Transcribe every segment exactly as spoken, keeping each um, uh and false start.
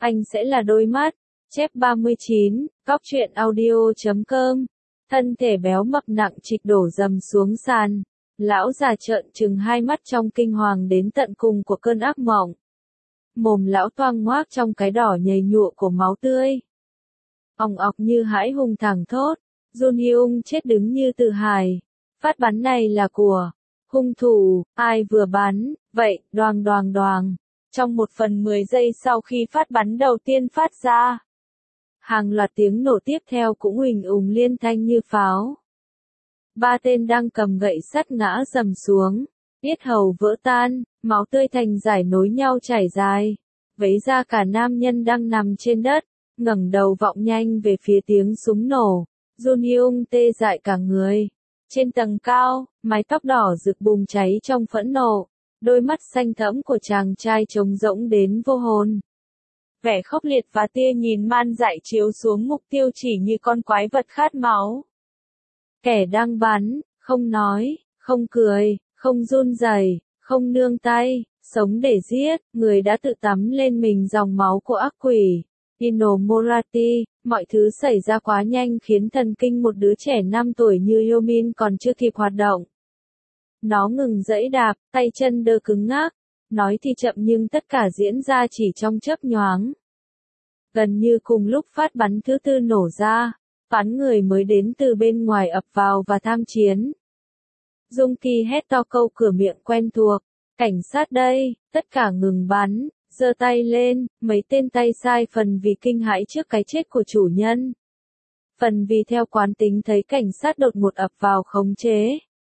anh sẽ là đôi mắt. Chép ba mươi chín, cóc truyện audio chấm com. Thân thể béo mập nặng trịch đổ dầm xuống sàn. Lão già trợn trừng hai mắt trong kinh hoàng đến tận cùng của cơn ác mộng. Mồm lão toang ngoác trong cái đỏ nhầy nhụa của máu tươi. Òng ọc như hãi hùng thẳng thốt. Jun Hyung chết đứng như tự hài. Phát bắn này là của hung thủ, ai vừa bắn, vậy, đoàng đoàng đoàng. Trong một phần mười giây sau khi phát bắn đầu tiên phát ra, hàng loạt tiếng nổ tiếp theo cũng huỳnh ùng liên thanh như pháo. Ba tên đang cầm gậy sắt ngã rầm xuống, yết hầu vỡ tan, máu tươi thành dải nối nhau chảy dài. Vấy ra cả nam nhân đang nằm trên đất, ngẩng đầu vọng nhanh về phía tiếng súng nổ. Jun Hyung tê dại cả người. Trên tầng cao, mái tóc đỏ rực bùng cháy trong phẫn nộ, đôi mắt xanh thẫm của chàng trai trống rỗng đến vô hồn. Vẻ khốc liệt và tia nhìn man dại chiếu xuống mục tiêu chỉ như con quái vật khát máu. Kẻ đang bắn, không nói, không cười, không run rẩy, không nương tay, sống để giết, người đã tự tắm lên mình dòng máu của ác quỷ. Ino Morati, mọi thứ xảy ra quá nhanh khiến thần kinh một đứa trẻ năm tuổi như Yomin còn chưa kịp hoạt động. Nó ngừng giãy đạp, tay chân đơ cứng ngắc, nói thì chậm nhưng tất cả diễn ra chỉ trong chớp nhoáng. Gần như cùng lúc phát bắn thứ tư nổ ra, toán người mới đến từ bên ngoài ập vào và tham chiến. Dung Kỳ hét to câu cửa miệng quen thuộc, cảnh sát đây, tất cả ngừng bắn. Giơ tay lên, mấy tên tay sai phần vì kinh hãi trước cái chết của chủ nhân. Phần vì theo quán tính thấy cảnh sát đột ngột ập vào khống chế.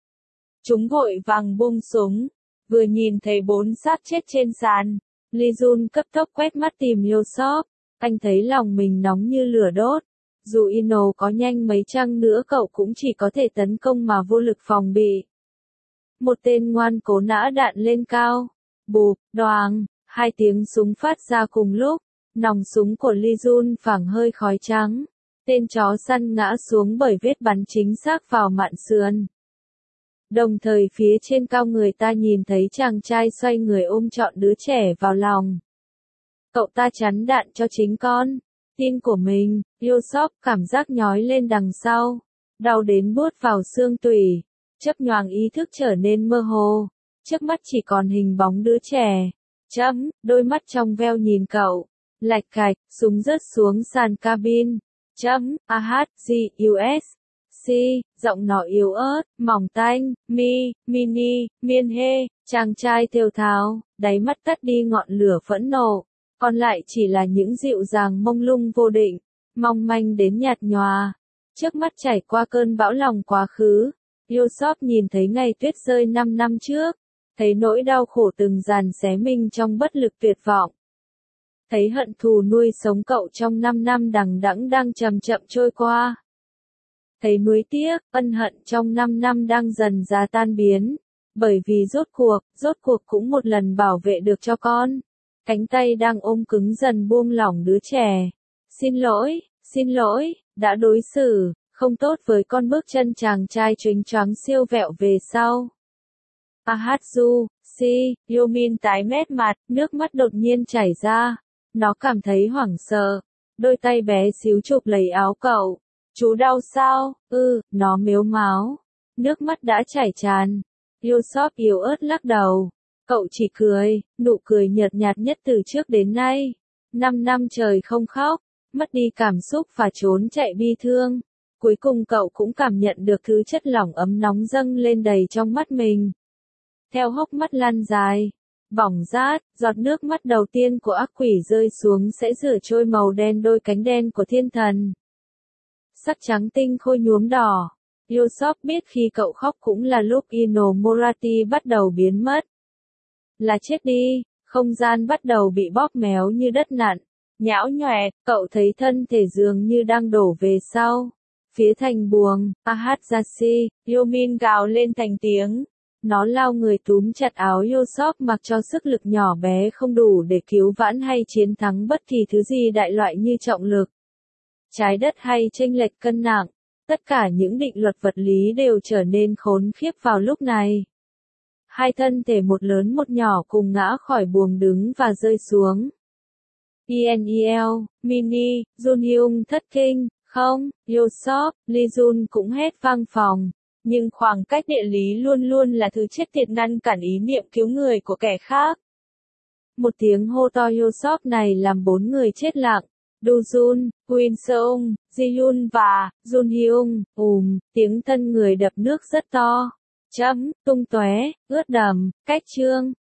Chúng vội vàng buông súng, vừa nhìn thấy bốn xác chết trên sàn. Lee Jun cấp tốc quét mắt tìm Yosop, anh thấy lòng mình nóng như lửa đốt. Dù Ino có nhanh mấy chăng nữa cậu cũng chỉ có thể tấn công mà vô lực phòng bị. Một tên ngoan cố nã đạn lên cao. Bụp, đoàng. Hai tiếng súng phát ra cùng lúc, nòng súng của Lee Jun phảng hơi khói trắng. Tên chó săn ngã xuống bởi vết bắn chính xác vào mạn sườn. Đồng thời phía trên cao người ta nhìn thấy chàng trai xoay người ôm trọn đứa trẻ vào lòng. Cậu ta chắn đạn cho chính con tin của mình. Yosop cảm giác nhói lên đằng sau, đau đến buốt vào xương tủy, chớp nhoáng ý thức trở nên mơ hồ. Trước mắt chỉ còn hình bóng đứa trẻ. Chấm, đôi mắt trong veo nhìn cậu. Lạch cạch, súng rớt xuống sàn cabin. Chấm, a hát giê u ét C, giọng nó yếu ớt, mỏng tanh, mi, mini, miên hê, chàng trai thều thào, đáy mắt tắt đi ngọn lửa phẫn nộ. Còn lại chỉ là những dịu dàng mông lung vô định, mong manh đến nhạt nhòa. Trước mắt trải qua cơn bão lòng quá khứ. Yosop nhìn thấy ngày tuyết rơi năm năm trước. Thấy nỗi đau khổ từng dàn xé mình trong bất lực tuyệt vọng. Thấy hận thù nuôi sống cậu trong năm năm đằng đẵng đang chậm chậm trôi qua. Thấy nuối tiếc, ân hận trong năm năm đang dần ra tan biến. Bởi vì rốt cuộc, rốt cuộc cũng một lần bảo vệ được cho con. Cánh tay đang ôm cứng dần buông lỏng đứa trẻ. Xin lỗi, xin lỗi, đã đối xử không tốt với con. Bước chân chàng trai chónh choáng siêu vẹo về sau. Ahatsu, si, Yomin tái mét mặt, nước mắt đột nhiên chảy ra. Nó cảm thấy hoảng sợ. Đôi tay bé xíu chụp lấy áo cậu. Chú đau sao? Ừ, nó mếu máo. Nước mắt đã chảy tràn. Yosop yếu ớt lắc đầu. Cậu chỉ cười, nụ cười nhợt nhạt nhất từ trước đến nay. Năm năm trời không khóc, mất đi cảm xúc và trốn chạy bi thương. Cuối cùng cậu cũng cảm nhận được thứ chất lỏng ấm nóng dâng lên đầy trong mắt mình. Theo hốc mắt lăn dài, bỏng rát, giọt nước mắt đầu tiên của ác quỷ rơi xuống sẽ rửa trôi màu đen đôi cánh đen của thiên thần. Sắc trắng tinh khôi nhuốm đỏ. Yosop biết khi cậu khóc cũng là lúc Ino Morati bắt đầu biến mất. Là chết đi, không gian bắt đầu bị bóp méo như đất nặn. Nhão nhoẹt, cậu thấy thân thể dường như đang đổ về sau. Phía thành buồng, Ahatzashi, Yomin gào lên thành tiếng. Nó lao người túm chặt áo Yosop mặc cho sức lực nhỏ bé không đủ để cứu vãn hay chiến thắng bất kỳ thứ gì đại loại như trọng lực, trái đất hay chênh lệch cân nặng. Tất cả những định luật vật lý đều trở nên khốn khiếp vào lúc này. Hai thân thể một lớn một nhỏ cùng ngã khỏi buồng đứng và rơi xuống. Yeniel, Mini, Jun Hyung thất kinh, không, Yosop, Lee Jun cũng hết vang phòng. Nhưng khoảng cách địa lý luôn luôn là thứ chết tiệt ngăn cản ý niệm cứu người của kẻ khác. Một tiếng hô to Yosop này làm bốn người chết lặng. Do Jun, Win Seung, Ji Yoon và Jun Hyung, ùm, tiếng thân người đập nước rất to. Chấm, tung tóe, ướt đầm, cách chương.